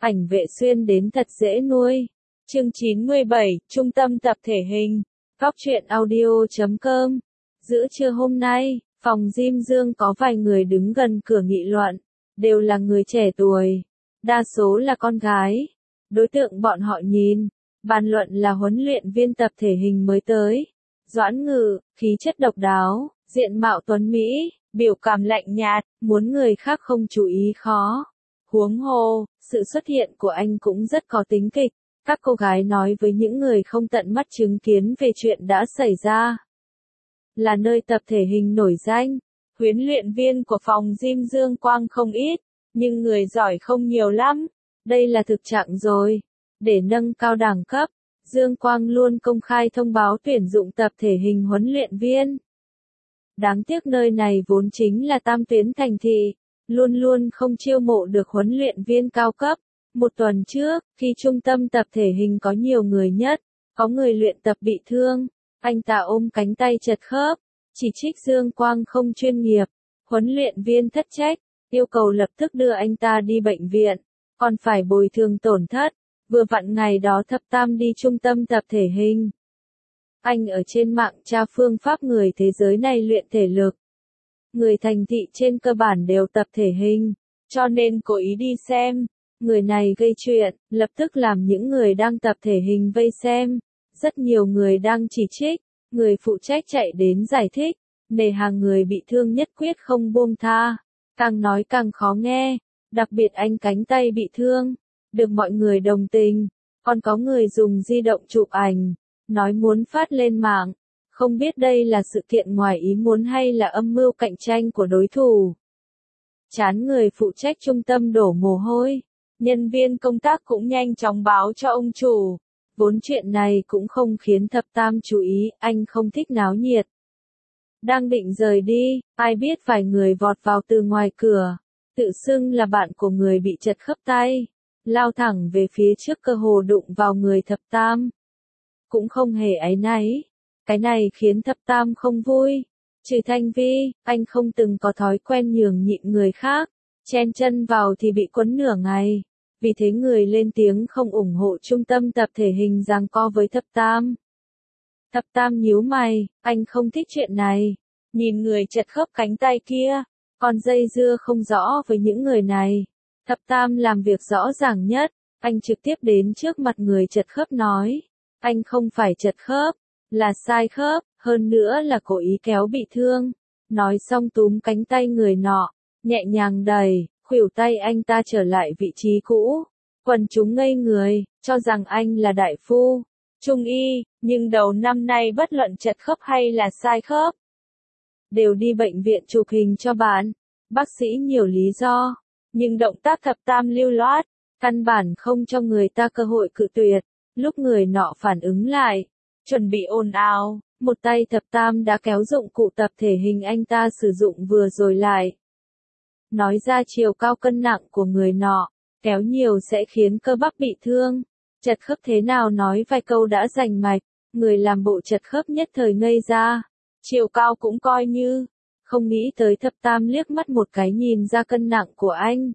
ảnh vệ xuyên đến thật dễ nuôi. Chương 97, Trung tâm tập thể hình. Góc truyện audio.com. Giữa trưa hôm nay, phòng gym Dương có vài người đứng gần cửa nghị luận, đều là người trẻ tuổi, đa số là con gái. Đối tượng bọn họ nhìn, bàn luận là huấn luyện viên tập thể hình mới tới. Doãn Ngự, khí chất độc đáo, diện mạo tuấn mỹ, biểu cảm lạnh nhạt, muốn người khác không chú ý khó. Huống hồ, sự xuất hiện của anh cũng rất có tính kịch. Các cô gái nói với những người không tận mắt chứng kiến về chuyện đã xảy ra. Là nơi tập thể hình nổi danh, huấn luyện viên của phòng gym Dương Quang không ít, nhưng người giỏi không nhiều lắm. Đây là thực trạng rồi. Để nâng cao đẳng cấp, Dương Quang luôn công khai thông báo tuyển dụng tập thể hình huấn luyện viên. Đáng tiếc nơi này vốn chính là tam tuyến thành thị, luôn luôn không chiêu mộ được huấn luyện viên cao cấp. Một tuần trước, khi trung tâm tập thể hình có nhiều người nhất, có người luyện tập bị thương, anh ta ôm cánh tay chật khớp, chỉ trích Dương Quang không chuyên nghiệp, huấn luyện viên thất trách, yêu cầu lập tức đưa anh ta đi bệnh viện, còn phải bồi thường tổn thất. Vừa vặn ngày đó Thập Tam đi trung tâm tập thể hình. Anh ở trên mạng tra phương pháp người thế giới này luyện thể lực. Người thành thị trên cơ bản đều tập thể hình, cho nên cố ý đi xem. Người này gây chuyện, lập tức làm những người đang tập thể hình vây xem. Rất nhiều người đang chỉ trích, người phụ trách chạy đến giải thích, nề hà người bị thương nhất quyết không buông tha. Càng nói càng khó nghe, đặc biệt anh cánh tay bị thương, được mọi người đồng tình, còn có người dùng di động chụp ảnh, nói muốn phát lên mạng. Không biết đây là sự kiện ngoài ý muốn hay là âm mưu cạnh tranh của đối thủ. Chán người phụ trách trung tâm đổ mồ hôi. Nhân viên công tác cũng nhanh chóng báo cho ông chủ. Vốn chuyện này cũng không khiến Thập Tam chú ý, anh không thích náo nhiệt. Đang định rời đi, ai biết vài người vọt vào từ ngoài cửa, tự xưng là bạn của người bị chật khớp tay, lao thẳng về phía trước cơ hồ đụng vào người Thập Tam. Cũng không hề áy náy, cái này khiến Thập Tam không vui. Trừ Thanh Vi, anh không từng có thói quen nhường nhịn người khác, chen chân vào thì bị quấn nửa ngày. Vì thế người lên tiếng không ủng hộ trung tâm tập thể hình giằng co với Thập Tam. Thập Tam nhíu mày, anh không thích chuyện này. Nhìn người chật khớp cánh tay kia, còn dây dưa không rõ với những người này. Thập Tam làm việc rõ ràng nhất, anh trực tiếp đến trước mặt người chật khớp nói. Anh không phải chật khớp, là sai khớp, hơn nữa là cố ý kéo bị thương. Nói xong túm cánh tay người nọ, nhẹ nhàng đẩy, khuỷu tay anh ta trở lại vị trí cũ. Quần chúng ngây người, cho rằng anh là đại phu, trung y, nhưng đầu năm nay bất luận chật khớp hay là sai khớp, đều đi bệnh viện chụp hình cho bạn. Bác sĩ nhiều lý do, nhưng động tác Thập Tam lưu loát, căn bản không cho người ta cơ hội cự tuyệt. Lúc người nọ phản ứng lại, chuẩn bị ồn ào, một tay Thập Tam đã kéo dụng cụ tập thể hình anh ta sử dụng vừa rồi lại. Nói ra chiều cao cân nặng của người nọ, kéo nhiều sẽ khiến cơ bắp bị thương. Chật khớp thế nào nói vài câu đã rành mạch, người làm bộ chật khớp nhất thời ngây ra. Chiều cao cũng coi như, không nghĩ tới Thập Tam liếc mắt một cái nhìn ra cân nặng của anh.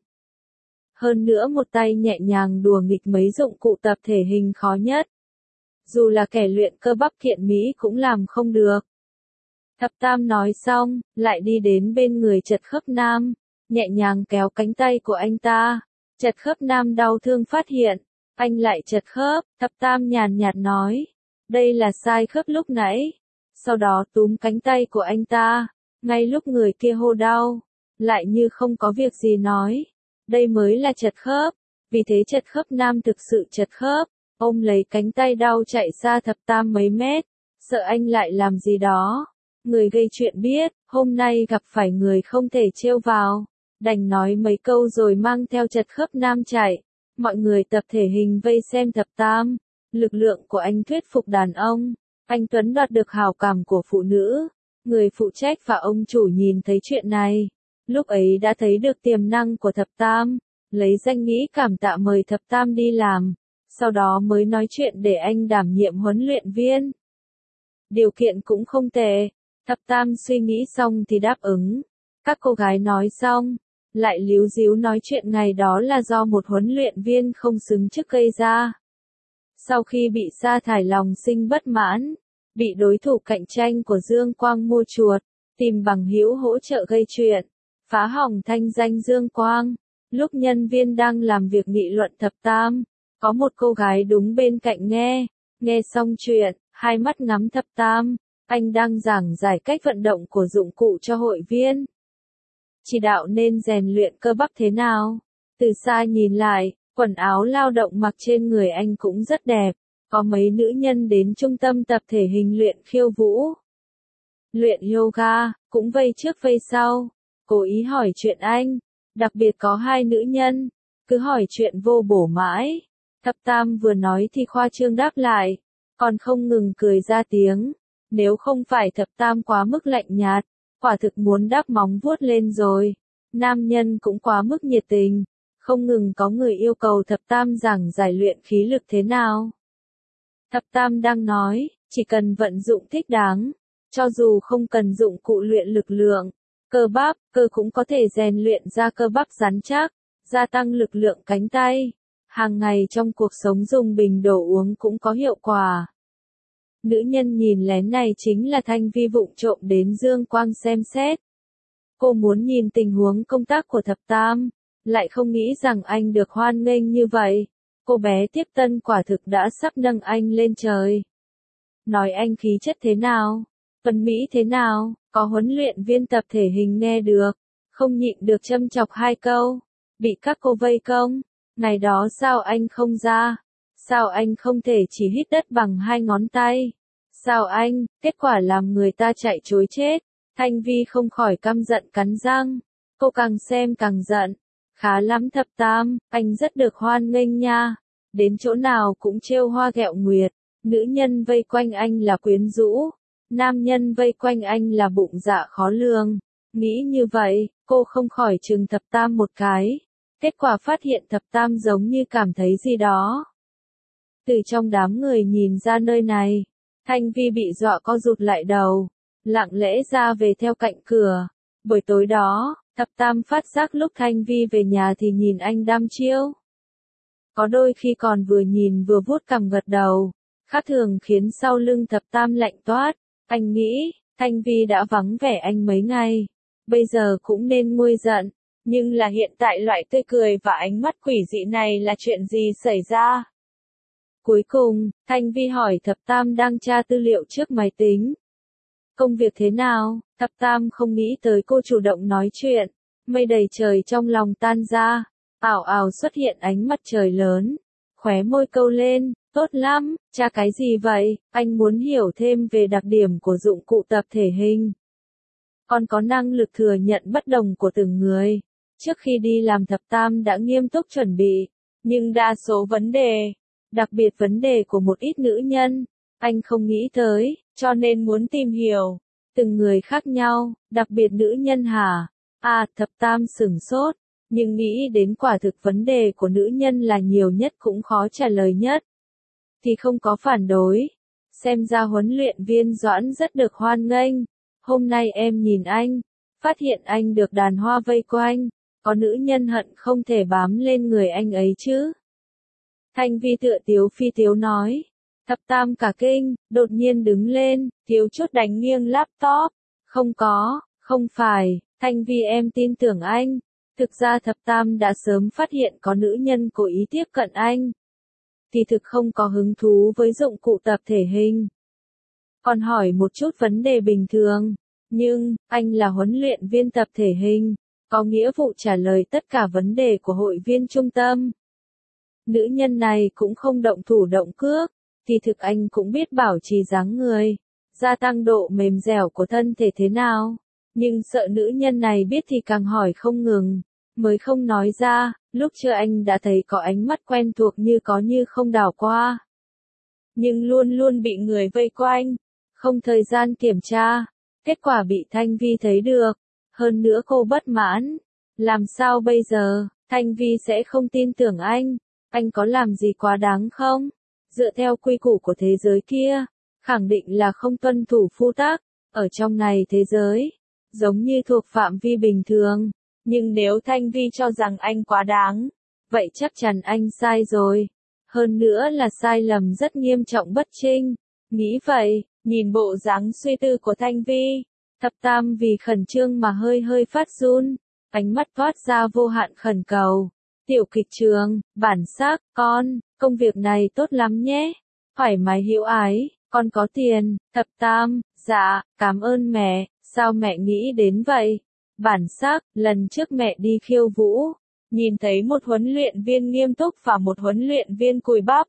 Hơn nữa một tay nhẹ nhàng đùa nghịch mấy dụng cụ tập thể hình khó nhất. Dù là kẻ luyện cơ bắp kiện Mỹ cũng làm không được. Thập Tam nói xong, lại đi đến bên người chật khớp nam, nhẹ nhàng kéo cánh tay của anh ta. Chật khớp nam đau thương phát hiện, anh lại chật khớp, Thập Tam nhàn nhạt nói. Đây là sai khớp lúc nãy. Sau đó túm cánh tay của anh ta, ngay lúc người kia hô đau, lại như không có việc gì nói. Đây mới là chật khớp, vì thế chật khớp nam thực sự chật khớp, ôm lấy cánh tay đau chạy xa Thập Tam mấy mét, sợ anh lại làm gì đó. Người gây chuyện biết, hôm nay gặp phải người không thể trêu vào, đành nói mấy câu rồi mang theo chật khớp nam chạy. Mọi người tập thể hình vây xem Thập Tam, lực lượng của anh thuyết phục đàn ông, anh Tuấn đoạt được hào cảm của phụ nữ. Người phụ trách và ông chủ nhìn thấy chuyện này, lúc ấy đã thấy được tiềm năng của Thập Tam, lấy danh nghĩa cảm tạ mời Thập Tam đi làm, sau đó mới nói chuyện để anh đảm nhiệm huấn luyện viên. Điều kiện cũng không tệ, Thập Tam suy nghĩ xong thì đáp ứng. Các cô gái nói xong, lại líu díu nói chuyện ngày đó là do một huấn luyện viên không xứng chức gây ra. Sau khi bị sa thải lòng sinh bất mãn, bị đối thủ cạnh tranh của Dương Quang mua chuột, tìm bằng hữu hỗ trợ gây chuyện, phá hỏng thanh danh Dương Quang. Lúc nhân viên đang làm việc nghị luận Thập Tam, có một cô gái đúng bên cạnh nghe xong chuyện, hai mắt ngắm Thập Tam, anh đang giảng giải cách vận động của dụng cụ cho hội viên. Chỉ đạo nên rèn luyện cơ bắp thế nào. Từ xa nhìn lại, quần áo lao động mặc trên người anh cũng rất đẹp, có mấy nữ nhân đến trung tâm tập thể hình luyện khiêu vũ. Luyện yoga, cũng vây trước vây sau, cố ý hỏi chuyện anh, đặc biệt có hai nữ nhân, cứ hỏi chuyện vô bổ mãi. Thập Tam vừa nói thì khoa trương đáp lại, còn không ngừng cười ra tiếng, nếu không phải Thập Tam quá mức lạnh nhạt, quả thực muốn đắp móng vuốt lên rồi. Nam nhân cũng quá mức nhiệt tình, không ngừng có người yêu cầu Thập Tam giảng giải luyện khí lực thế nào. Thập Tam đang nói, chỉ cần vận dụng thích đáng, cho dù không cần dụng cụ luyện lực lượng, cơ bắp, cơ cũng có thể rèn luyện ra cơ bắp rắn chắc, gia tăng lực lượng cánh tay. Hàng ngày trong cuộc sống dùng bình đồ uống cũng có hiệu quả. Nữ nhân nhìn lén này chính là Thanh Vi vụng trộm đến Dương Quang xem xét. Cô muốn nhìn tình huống công tác của Thập Tam, lại không nghĩ rằng anh được hoan nghênh như vậy. Cô bé tiếp tân quả thực đã sắp nâng anh lên trời. Nói anh khí chất thế nào, tuấn mỹ thế nào, có huấn luyện viên tập thể hình nghe được, không nhịn được châm chọc hai câu, bị các cô vây công. Ngày đó sao anh không ra? Sao anh không thể chỉ hít đất bằng hai ngón tay? Sao anh, kết quả làm người ta chạy trối chết. Thanh Vi không khỏi căm giận cắn răng. Cô càng xem càng giận. Khá lắm Thập Tam, anh rất được hoan nghênh nha. Đến chỗ nào cũng trêu hoa ghẹo nguyệt. Nữ nhân vây quanh anh là quyến rũ. Nam nhân vây quanh anh là bụng dạ khó lường. Nghĩ như vậy, cô không khỏi chừng Thập Tam một cái. Kết quả phát hiện Thập Tam giống như cảm thấy gì đó. Từ trong đám người nhìn ra nơi này, Thanh Vi bị dọa co rụt lại đầu, lặng lẽ ra về theo cạnh cửa. Buổi tối đó, Thập Tam phát giác lúc Thanh Vi về nhà thì nhìn anh đăm chiêu. Có đôi khi còn vừa nhìn vừa vuốt cằm gật đầu, khác thường khiến sau lưng Thập Tam lạnh toát. Anh nghĩ, Thanh Vi đã vắng vẻ anh mấy ngày, bây giờ cũng nên nguôi giận. Nhưng là hiện tại loại tươi cười và ánh mắt quỷ dị này là chuyện gì xảy ra? Cuối cùng, Thanh Vi hỏi Thập Tam đang tra tư liệu trước máy tính. Công việc thế nào? Thập Tam không nghĩ tới cô chủ động nói chuyện. Mây đầy trời trong lòng tan ra. Ảo ảo xuất hiện ánh mặt trời lớn. Khóe môi câu lên, tốt lắm, tra cái gì vậy? Anh muốn hiểu thêm về đặc điểm của dụng cụ tập thể hình. Còn có năng lực thừa nhận bất đồng của từng người. Trước khi đi làm Thập Tam đã nghiêm túc chuẩn bị, nhưng đa số vấn đề, đặc biệt vấn đề của một ít nữ nhân, anh không nghĩ tới, cho nên muốn tìm hiểu. Từng người khác nhau, đặc biệt nữ nhân hả? Thập Tam sửng sốt, nhưng nghĩ đến quả thực vấn đề của nữ nhân là nhiều nhất cũng khó trả lời nhất. Thì không có phản đối. Xem ra huấn luyện viên Doãn rất được hoan nghênh. Hôm nay em nhìn anh, phát hiện anh được đàn hoa vây quanh. Có nữ nhân hận không thể bám lên người anh ấy chứ. Thanh Vi tựa tiếu phi tiếu nói. Thập Tam cả kinh, đột nhiên đứng lên, thiếu chút đánh nghiêng laptop. Không phải, Thanh Vi em tin tưởng anh. Thực ra Thập Tam đã sớm phát hiện có nữ nhân cố ý tiếp cận anh. Thì thực không có hứng thú với dụng cụ tập thể hình. Còn hỏi một chút vấn đề bình thường. Nhưng, anh là huấn luyện viên tập thể hình. Có nghĩa vụ trả lời tất cả vấn đề của hội viên trung tâm. Nữ nhân này cũng không động thủ động cước, thì thực anh cũng biết bảo trì dáng người, gia tăng độ mềm dẻo của thân thể thế nào. Nhưng sợ nữ nhân này biết thì càng hỏi không ngừng, mới không nói ra. Lúc chưa anh đã thấy có ánh mắt quen thuộc như có như không đảo qua. Nhưng luôn luôn bị người vây quanh, không thời gian kiểm tra, kết quả bị Thanh Vi thấy được. Hơn nữa cô bất mãn. Làm sao bây giờ? Thanh Vi sẽ không tin tưởng anh. Anh có làm gì quá đáng không? Dựa theo quy củ của thế giới kia, khẳng định là không tuân thủ phu tắc. Ở trong này thế giới, giống như thuộc phạm vi bình thường. Nhưng nếu Thanh Vi cho rằng anh quá đáng, vậy chắc chắn anh sai rồi. Hơn nữa là sai lầm rất nghiêm trọng bất trinh. Nghĩ vậy, nhìn bộ dáng suy tư của Thanh Vi, Thập Tam vì khẩn trương mà hơi hơi phát run, ánh mắt toát ra vô hạn khẩn cầu. Tiểu kịch trường, bản sắc, con, công việc này tốt lắm nhé. Thoải mái hữu ái, con có tiền. Thập Tam, dạ, cảm ơn mẹ, sao mẹ nghĩ đến vậy? Bản sắc, lần trước mẹ đi khiêu vũ, nhìn thấy một huấn luyện viên nghiêm túc và một huấn luyện viên cùi bắp,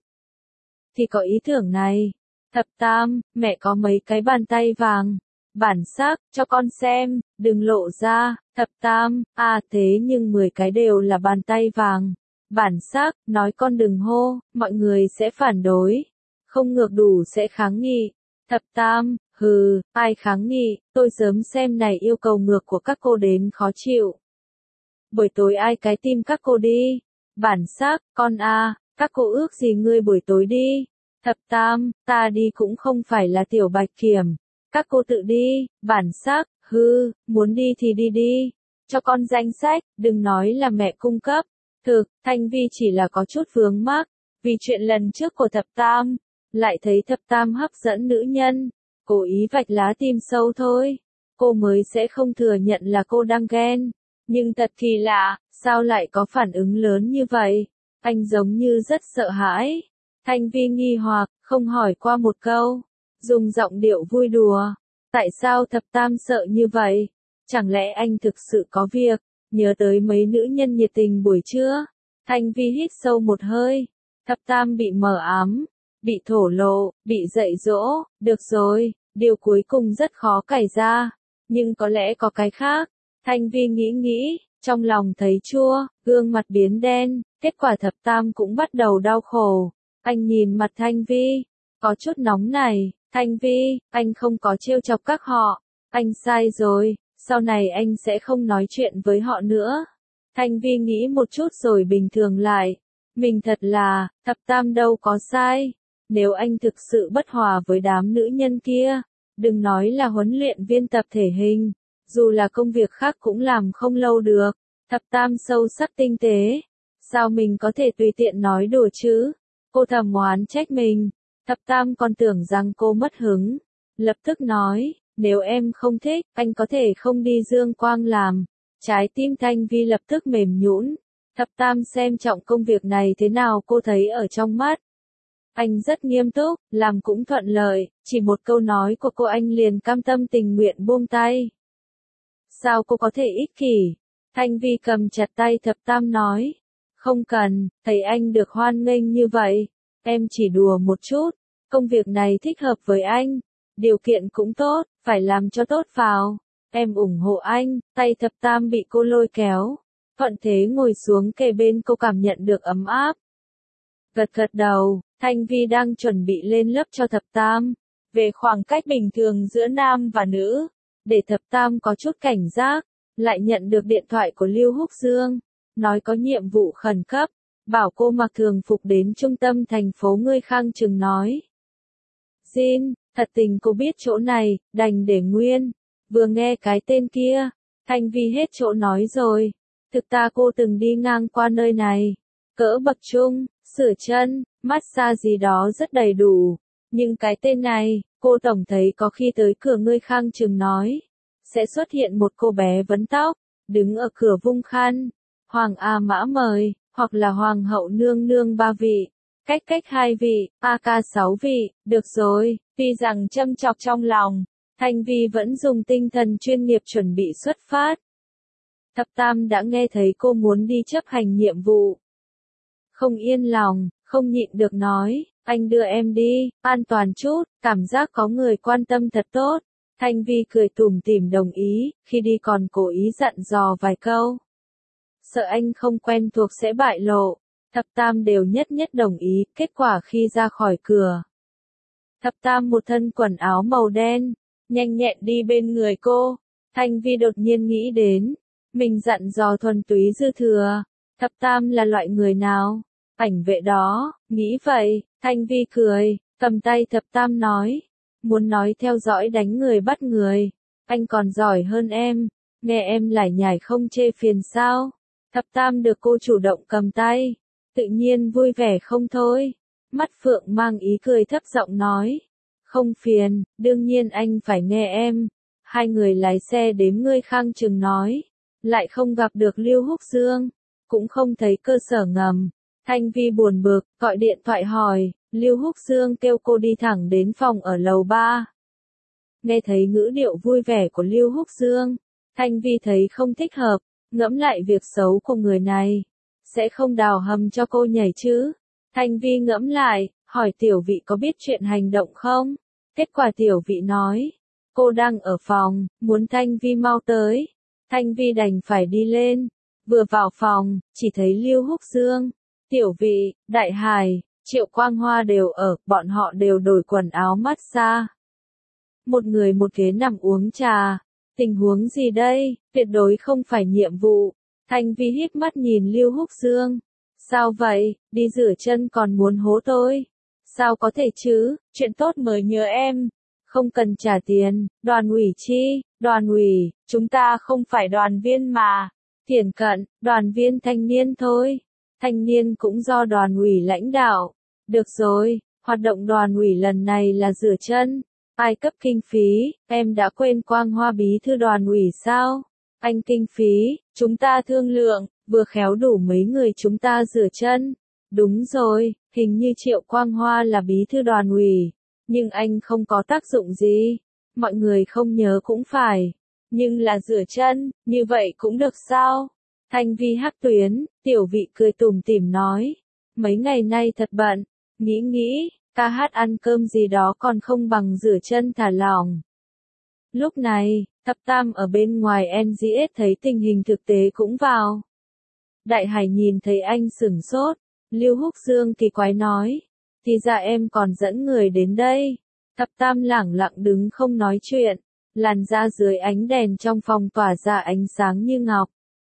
thì có ý tưởng này. Thập Tam, mẹ có mấy cái bàn tay vàng. Bản sắc, cho con xem, đừng lộ ra. Thập Tam, thế nhưng 10 cái đều là bàn tay vàng. Bản sắc, nói con đừng hô, mọi người sẽ phản đối. Không ngược đủ sẽ kháng nghị. Thập Tam, hừ, ai kháng nghị, tôi sớm xem này yêu cầu ngược của các cô đến khó chịu. Buổi tối ai cái tim các cô đi. Bản sắc, con các cô ước gì ngươi buổi tối đi. Thập Tam, ta đi cũng không phải là Tiểu Bạch Kiểm. Các cô tự đi. Bản sắc, muốn đi thì đi đi. Cho con danh sách, đừng nói là mẹ cung cấp. Thực, Thanh Vi chỉ là có chút vướng mắc, vì chuyện lần trước của Thập Tam, lại thấy Thập Tam hấp dẫn nữ nhân, cố ý vạch lá tim sâu thôi. Cô mới sẽ không thừa nhận là cô đang ghen. Nhưng thật kỳ lạ, sao lại có phản ứng lớn như vậy? Anh giống như rất sợ hãi. Thanh Vi nghi hoặc, không hỏi qua một câu, dùng giọng điệu vui đùa. Tại sao Thập Tam sợ như vậy? Chẳng lẽ anh thực sự có việc? Nhớ tới mấy nữ nhân nhiệt tình buổi trưa. Thanh Vi hít sâu một hơi. Thập Tam bị mờ ám, bị thổ lộ, bị dạy dỗ. Được rồi, điều cuối cùng rất khó cải ra. Nhưng có lẽ có cái khác. Thanh Vi nghĩ, trong lòng thấy chua, gương mặt biến đen. Kết quả Thập Tam cũng bắt đầu đau khổ. Anh nhìn mặt Thanh Vi, có chút nóng này. Thanh Vi, anh không có trêu chọc các họ. Anh sai rồi, sau này anh sẽ không nói chuyện với họ nữa. Thanh Vi nghĩ một chút rồi bình thường lại. Mình thật là, Thập Tam đâu có sai. Nếu anh thực sự bất hòa với đám nữ nhân kia, đừng nói là huấn luyện viên tập thể hình, dù là công việc khác cũng làm không lâu được. Thập Tam sâu sắc tinh tế. Sao mình có thể tùy tiện nói đùa chứ? Cô thầm oán trách mình. Thập Tam còn tưởng rằng cô mất hứng. Lập tức nói, nếu em không thích, anh có thể không đi Dương Quang làm. Trái tim Thanh Vi lập tức mềm nhũn. Thập Tam xem trọng công việc này thế nào cô thấy ở trong mắt. Anh rất nghiêm túc, làm cũng thuận lợi, chỉ một câu nói của cô anh liền cam tâm tình nguyện buông tay. Sao cô có thể ích kỷ? Thanh Vi cầm chặt tay Thập Tam nói. Không cần, thấy anh được hoan nghênh như vậy. Em chỉ đùa một chút. Công việc này thích hợp với anh. Điều kiện cũng tốt, phải làm cho tốt vào. Em ủng hộ anh. Tay Thập Tam bị cô lôi kéo. Thuận thế ngồi xuống kề bên cô cảm nhận được ấm áp. Gật gật đầu, Thanh Vi đang chuẩn bị lên lớp cho Thập Tam. Về khoảng cách bình thường giữa nam và nữ. Để Thập Tam có chút cảnh giác. Lại nhận được điện thoại của Lưu Húc Dương. Nói có nhiệm vụ khẩn cấp. Bảo cô mặc thường phục đến trung tâm thành phố Ngươi Khang Chừng nói. Jin, thật tình cô biết chỗ này, đành để nguyên. Vừa nghe cái tên kia, Thanh Vi hết chỗ nói rồi. Thực ta cô từng đi ngang qua nơi này. Cỡ bậc trung, sửa chân, massage gì đó rất đầy đủ. Nhưng cái tên này, cô tổng thấy có khi tới cửa Ngươi Khang Chừng nói. Sẽ xuất hiện một cô bé vấn tóc, đứng ở cửa vung khăn. Hoàng A Mã mời, hoặc là Hoàng hậu nương nương 3 vị. Cách 2 vị, AK 6 vị, được rồi, tuy rằng châm chọc trong lòng, Thanh Vi vẫn dùng tinh thần chuyên nghiệp chuẩn bị xuất phát. Thập Tam đã nghe thấy cô muốn đi chấp hành nhiệm vụ. Không yên lòng, không nhịn được nói, anh đưa em đi, an toàn chút, cảm giác có người quan tâm thật tốt. Thanh Vi cười tủm tỉm đồng ý, khi đi còn cố ý dặn dò vài câu. Sợ anh không quen thuộc sẽ bại lộ. Thập Tam đều nhất đồng ý, kết quả khi ra khỏi cửa. Thập Tam một thân quần áo màu đen, nhanh nhẹn đi bên người cô. Thanh Vi đột nhiên nghĩ đến, mình dặn dò thuần túy dư thừa. Thập Tam là loại người nào? Ảnh vệ đó, nghĩ vậy, Thanh Vi cười, cầm tay Thập Tam nói. Muốn nói theo dõi đánh người bắt người, anh còn giỏi hơn em. nghe em lải nhải không chê phiền sao? Thập Tam được cô chủ động cầm tay, tự nhiên vui vẻ không thôi. Mắt Phượng mang ý cười thấp giọng nói. Không phiền, đương nhiên anh phải nghe em. Hai người lái xe đếm ngươi khang chừng nói. Lại không gặp được Lưu Húc Dương, cũng không thấy cơ sở ngầm. Thanh Vi buồn bực, gọi điện thoại hỏi, Lưu Húc Dương kêu cô đi thẳng đến phòng ở lầu 3. Nghe thấy ngữ điệu vui vẻ của Lưu Húc Dương, Thanh Vi thấy không thích hợp, ngẫm lại việc xấu của người này. Sẽ không đào hầm cho cô nhảy chứ? Thanh Vi ngẫm lại, hỏi tiểu vị có biết chuyện hành động không? Kết quả tiểu vị nói, cô đang ở phòng, muốn Thanh Vi mau tới. Thanh Vi đành phải đi lên, vừa vào phòng, chỉ thấy Lưu Húc Dương, tiểu vị, Đại Hải, Triệu Quang Hoa đều ở, bọn họ đều đổi quần áo massage. Một người một ghế nằm uống trà. Tình huống gì đây? Tuyệt đối không phải nhiệm vụ. Thanh Vi híp mắt nhìn Lưu Húc Dương. Sao vậy? Đi rửa chân còn muốn hố tôi? Sao có thể chứ? Chuyện tốt mới nhớ em. Không cần trả tiền. Đoàn ủy chi? Đoàn ủy, chúng ta không phải đoàn viên mà. Thiển cận, đoàn viên thanh niên thôi. Thanh niên cũng do đoàn ủy lãnh đạo. Được rồi, hoạt động đoàn ủy lần này là rửa chân. Ai cấp kinh phí, em đã quên Quang Hoa bí thư đoàn ủy sao? Anh kinh phí, chúng ta thương lượng, vừa khéo đủ mấy người chúng ta rửa chân. Đúng rồi, hình như Triệu Quang Hoa là bí thư đoàn ủy, nhưng anh không có tác dụng gì. Mọi người không nhớ cũng phải, nhưng là rửa chân, như vậy cũng được sao? Thanh Vi hắc tuyến, tiểu vị cười tủm tỉm nói, mấy ngày nay thật bận, nghĩ. Ca hát ăn cơm gì đó còn không bằng rửa chân thả lỏng. Lúc này, Thập Tam ở bên ngoài NGS thấy tình hình thực tế cũng vào. Đại Hải nhìn thấy anh sửng sốt, Lưu Húc Dương kỳ quái nói, thì ra em còn dẫn người đến đây. Thập Tam lẳng lặng đứng không nói chuyện, làn da dưới ánh đèn trong phòng tỏa ra ánh sáng như ngọc.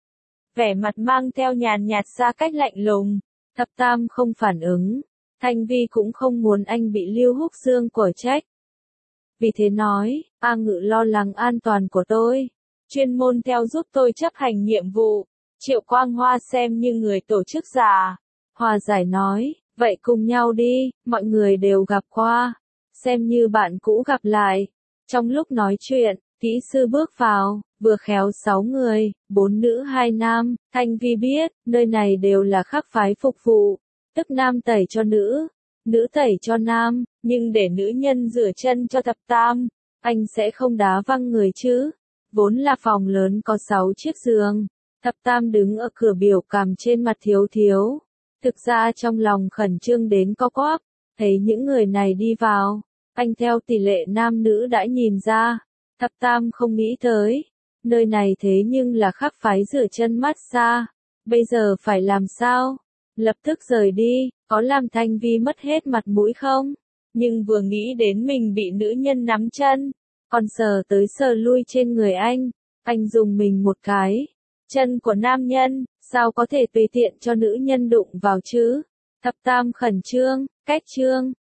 Vẻ mặt mang theo nhàn nhạt xa cách lạnh lùng, Thập Tam không phản ứng. Thanh Vi cũng không muốn anh bị Lưu Húc Dương quở trách. Vì thế nói, A Ngự lo lắng an toàn của tôi, chuyên môn theo giúp tôi chấp hành nhiệm vụ. Triệu Quang Hoa xem như người tổ chức giả. Hòa giải nói, vậy cùng nhau đi, mọi người đều gặp qua. Xem như bạn cũ gặp lại. Trong lúc nói chuyện, kỹ sư bước vào, vừa khéo 6 người, 4 nữ 2 nam. Thanh Vi biết, nơi này đều là khác phái phục vụ. Tức nam tẩy cho nữ tẩy cho nam, nhưng để nữ nhân rửa chân cho Thập Tam, anh sẽ không đá văng người chứ. Vốn là phòng lớn có 6 chiếc giường, Thập Tam đứng ở cửa biểu cảm trên mặt thiếu. Thực ra trong lòng khẩn trương đến co quắp, thấy những người này đi vào, anh theo tỷ lệ nam nữ đã nhìn ra. Thập Tam không nghĩ tới, nơi này thế nhưng là khác phái rửa chân massage, bây giờ phải làm sao? Lập tức rời đi, có làm Thanh Vi mất hết mặt mũi không? Nhưng vừa nghĩ đến mình bị nữ nhân nắm chân, còn sờ tới sờ lui trên người anh dùng mình một cái. Chân của nam nhân, sao có thể tùy tiện cho nữ nhân đụng vào chứ? Thập Tam khẩn trương, cách trương,